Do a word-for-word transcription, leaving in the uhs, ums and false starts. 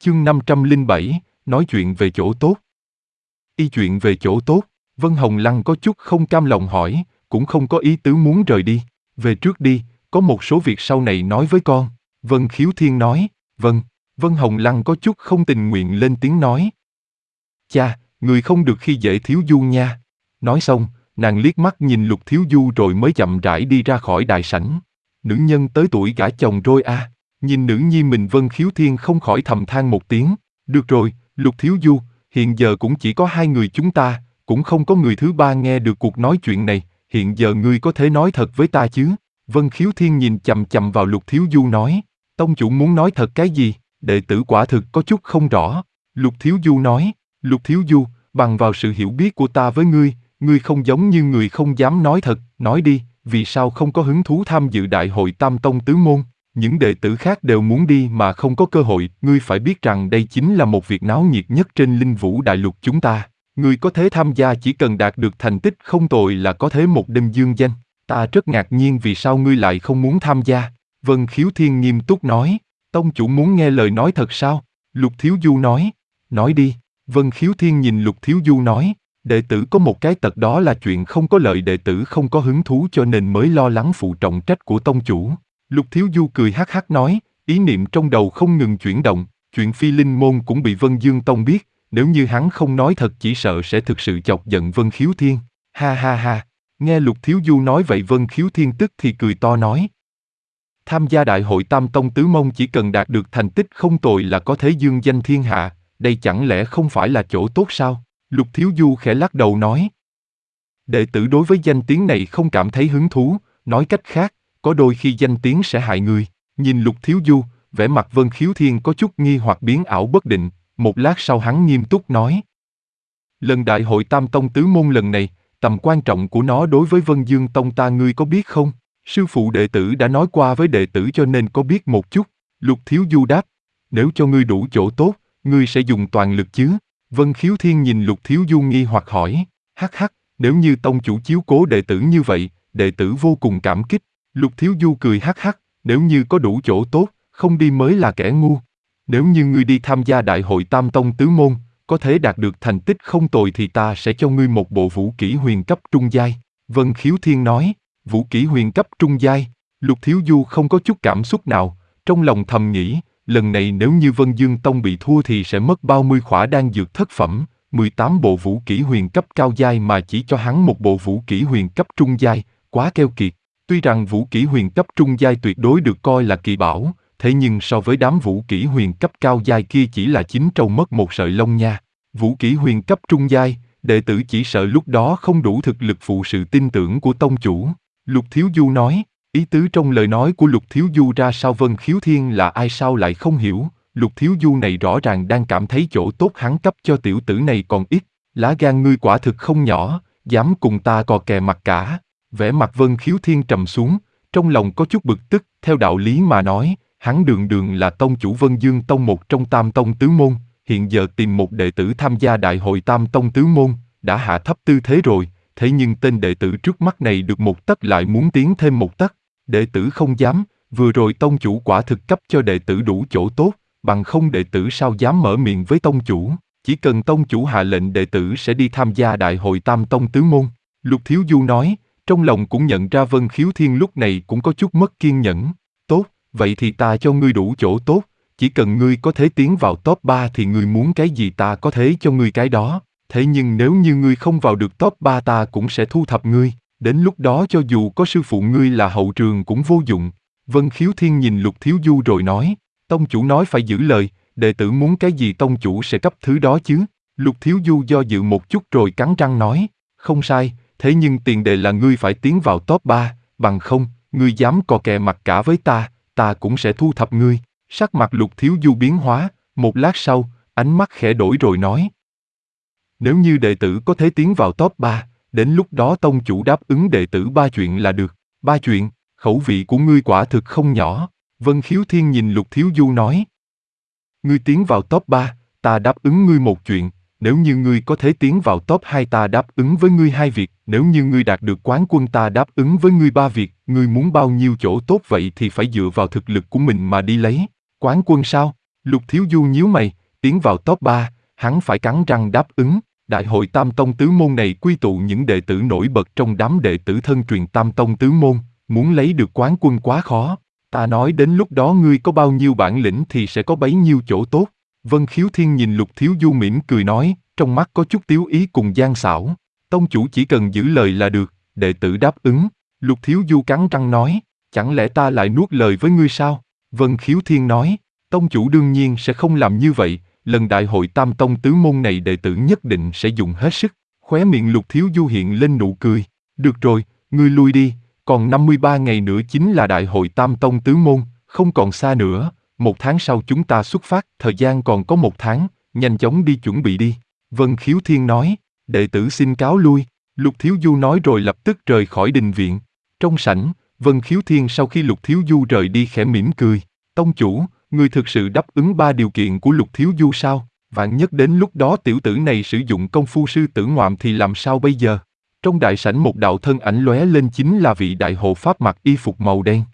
Chương năm trăm lẻ bảy, nói chuyện về chỗ tốt. Y chuyện về chỗ tốt, Vân Hồng Lăng có chút không cam lòng hỏi, cũng không có ý tứ muốn rời đi. Về trước đi, có một số việc sau này nói với con. Vân Khiếu Thiên nói, vâng. Vân Hồng Lăng có chút không tình nguyện lên tiếng nói. Cha, người không được khi dễ Thiếu Du nha. Nói xong, nàng liếc mắt nhìn Lục Thiếu Du rồi mới chậm rãi đi ra khỏi đại sảnh. Nữ nhân tới tuổi gả chồng rồi à. Nhìn nữ nhi mình Vân Khiếu Thiên không khỏi thầm than một tiếng. Được rồi, Lục Thiếu Du, hiện giờ cũng chỉ có hai người chúng ta, cũng không có người thứ ba nghe được cuộc nói chuyện này, hiện giờ ngươi có thể nói thật với ta chứ? Vân Khiếu Thiên nhìn chằm chằm vào Lục Thiếu Du nói, tông chủ muốn nói thật cái gì? Đệ tử quả thực có chút không rõ. Lục Thiếu Du nói, Lục Thiếu Du, bằng vào sự hiểu biết của ta với ngươi, ngươi không giống như người không dám nói thật, nói đi, vì sao không có hứng thú tham dự đại hội Tam Tông Tứ Môn? Những đệ tử khác đều muốn đi mà không có cơ hội, ngươi phải biết rằng đây chính là một việc náo nhiệt nhất trên Linh Vũ Đại Lục chúng ta. Ngươi có thể tham gia chỉ cần đạt được thành tích không tồi là có thể một đêm dương danh. Ta rất ngạc nhiên vì sao ngươi lại không muốn tham gia. Vân Khiếu Thiên nghiêm túc nói, tông chủ muốn nghe lời nói thật sao? Lục Thiếu Du nói, nói đi. Vân Khiếu Thiên nhìn Lục Thiếu Du nói, đệ tử có một cái tật đó là chuyện không có lợi, đệ tử không có hứng thú cho nên mới lo lắng phụ trọng trách của tông chủ. Lục Thiếu Du cười hắc hắc nói, ý niệm trong đầu không ngừng chuyển động, chuyện Phi Linh Môn cũng bị Vân Dương Tông biết, nếu như hắn không nói thật chỉ sợ sẽ thực sự chọc giận Vân Khiếu Thiên. Ha ha ha, nghe Lục Thiếu Du nói vậy Vân Khiếu Thiên tức thì cười to nói. Tham gia đại hội Tam Tông Tứ Môn chỉ cần đạt được thành tích không tồi là có thể dương danh thiên hạ, đây chẳng lẽ không phải là chỗ tốt sao? Lục Thiếu Du khẽ lắc đầu nói. Đệ tử đối với danh tiếng này không cảm thấy hứng thú, nói cách khác, có đôi khi danh tiếng sẽ hại người. Nhìn Lục Thiếu Du, vẻ mặt Vân Khiếu Thiên có chút nghi hoặc biến ảo bất định, một lát sau hắn nghiêm túc nói. Lần đại hội Tam Tông Tứ Môn lần này, tầm quan trọng của nó đối với Vân Dương Tông ta ngươi có biết không? Sư phụ đệ tử đã nói qua với đệ tử cho nên có biết một chút. Lục Thiếu Du đáp, nếu cho ngươi đủ chỗ tốt, ngươi sẽ dùng toàn lực chứ? Vân Khiếu Thiên nhìn Lục Thiếu Du nghi hoặc hỏi, hắc hắc, nếu như tông chủ chiếu cố đệ tử như vậy, đệ tử vô cùng cảm kích. Lục Thiếu Du cười hắc hắc, nếu như có đủ chỗ tốt, không đi mới là kẻ ngu. Nếu như ngươi đi tham gia đại hội Tam Tông Tứ Môn, có thể đạt được thành tích không tồi thì ta sẽ cho ngươi một bộ vũ kỹ huyền cấp trung giai. Vân Khiếu Thiên nói, vũ kỹ huyền cấp trung giai. Lục Thiếu Du không có chút cảm xúc nào, trong lòng thầm nghĩ, lần này nếu như Vân Dương Tông bị thua thì sẽ mất bao mươi khỏa đan dược thất phẩm, mười tám bộ vũ kỹ huyền cấp cao giai mà chỉ cho hắn một bộ vũ kỹ huyền cấp trung giai, quá keo kiệt. Tuy rằng vũ kỹ huyền cấp trung giai tuyệt đối được coi là kỳ bảo, thế nhưng so với đám vũ kỹ huyền cấp cao giai kia chỉ là chín trâu mất một sợi lông nha. Vũ kỹ huyền cấp trung giai, đệ tử chỉ sợ lúc đó không đủ thực lực phụ sự tin tưởng của tông chủ. Lục Thiếu Du nói, ý tứ trong lời nói của Lục Thiếu Du ra sao Vân Khiếu Thiên là ai sao lại không hiểu. Lục Thiếu Du này rõ ràng đang cảm thấy chỗ tốt hắn cấp cho tiểu tử này còn ít. Lá gan ngươi quả thực không nhỏ, dám cùng ta cò kè mặt cả. Vẻ mặt Vân Khiếu Thiên trầm xuống, trong lòng có chút bực tức, theo đạo lý mà nói, hắn đường đường là tông chủ Vân Dương Tông một trong Tam Tông Tứ Môn, hiện giờ tìm một đệ tử tham gia đại hội Tam Tông Tứ Môn, đã hạ thấp tư thế rồi, thế nhưng tên đệ tử trước mắt này được một tấc lại muốn tiến thêm một tấc, đệ tử không dám, vừa rồi tông chủ quả thực cấp cho đệ tử đủ chỗ tốt, bằng không đệ tử sao dám mở miệng với tông chủ, chỉ cần tông chủ hạ lệnh đệ tử sẽ đi tham gia đại hội Tam Tông Tứ Môn. Lục Thiếu Du nói, trong lòng cũng nhận ra Vân Khiếu Thiên lúc này cũng có chút mất kiên nhẫn. Tốt, vậy thì ta cho ngươi đủ chỗ tốt, chỉ cần ngươi có thể tiến vào top ba thì ngươi muốn cái gì ta có thể cho ngươi cái đó. Thế nhưng nếu như ngươi không vào được top ba ta cũng sẽ thu thập ngươi, đến lúc đó cho dù có sư phụ ngươi là hậu trường cũng vô dụng. Vân Khiếu Thiên nhìn Lục Thiếu Du rồi nói, tông chủ nói phải giữ lời, đệ tử muốn cái gì tông chủ sẽ cấp thứ đó chứ. Lục Thiếu Du do dự một chút rồi cắn răng nói, không sai. Thế nhưng tiền đề là ngươi phải tiến vào top ba, bằng không, ngươi dám cò kè mặt cả với ta, ta cũng sẽ thu thập ngươi. Sắc mặt Lục Thiếu Du biến hóa, một lát sau, ánh mắt khẽ đổi rồi nói. Nếu như đệ tử có thể tiến vào top ba, đến lúc đó tông chủ đáp ứng đệ tử ba chuyện là được. Ba chuyện, khẩu vị của ngươi quả thực không nhỏ. Vân Khiếu Thiên nhìn Lục Thiếu Du nói. Ngươi tiến vào top ba, ta đáp ứng ngươi một chuyện. Nếu như ngươi có thể tiến vào top hai ta đáp ứng với ngươi hai việc, nếu như ngươi đạt được quán quân ta đáp ứng với ngươi ba việc, ngươi muốn bao nhiêu chỗ tốt vậy thì phải dựa vào thực lực của mình mà đi lấy. Quán quân sao? Lục Thiếu Du nhíu mày, tiến vào top ba, hắn phải cắn răng đáp ứng. Đại hội Tam Tông Tứ Môn này quy tụ những đệ tử nổi bật trong đám đệ tử thân truyền Tam Tông Tứ Môn, muốn lấy được quán quân quá khó. Ta nói đến lúc đó ngươi có bao nhiêu bản lĩnh thì sẽ có bấy nhiêu chỗ tốt. Vân Khiếu Thiên nhìn Lục Thiếu Du mỉm cười nói, trong mắt có chút tiếu ý cùng gian xảo. Tông chủ chỉ cần giữ lời là được, đệ tử đáp ứng. Lục Thiếu Du cắn răng nói, chẳng lẽ ta lại nuốt lời với ngươi sao? Vân Khiếu Thiên nói, tông chủ đương nhiên sẽ không làm như vậy, lần đại hội Tam Tông Tứ Môn này đệ tử nhất định sẽ dùng hết sức. Khóe miệng Lục Thiếu Du hiện lên nụ cười. Được rồi, ngươi lui đi, còn năm mươi ba ngày nữa chính là đại hội Tam Tông Tứ Môn, không còn xa nữa, một tháng sau chúng ta xuất phát, thời gian còn có một tháng, nhanh chóng đi chuẩn bị đi. Vân Khiếu Thiên nói, đệ tử xin cáo lui. Lục Thiếu Du nói rồi lập tức rời khỏi đình viện. Trong sảnh, Vân Khiếu Thiên sau khi Lục Thiếu Du rời đi khẽ mỉm cười. Tông chủ, ngươi thực sự đáp ứng ba điều kiện của Lục Thiếu Du sao? Vạn nhất đến lúc đó tiểu tử này sử dụng công phu sư tử ngoạm thì làm sao bây giờ? Trong đại sảnh một đạo thân ảnh lóe lên chính là vị đại hộ pháp mặc y phục màu đen.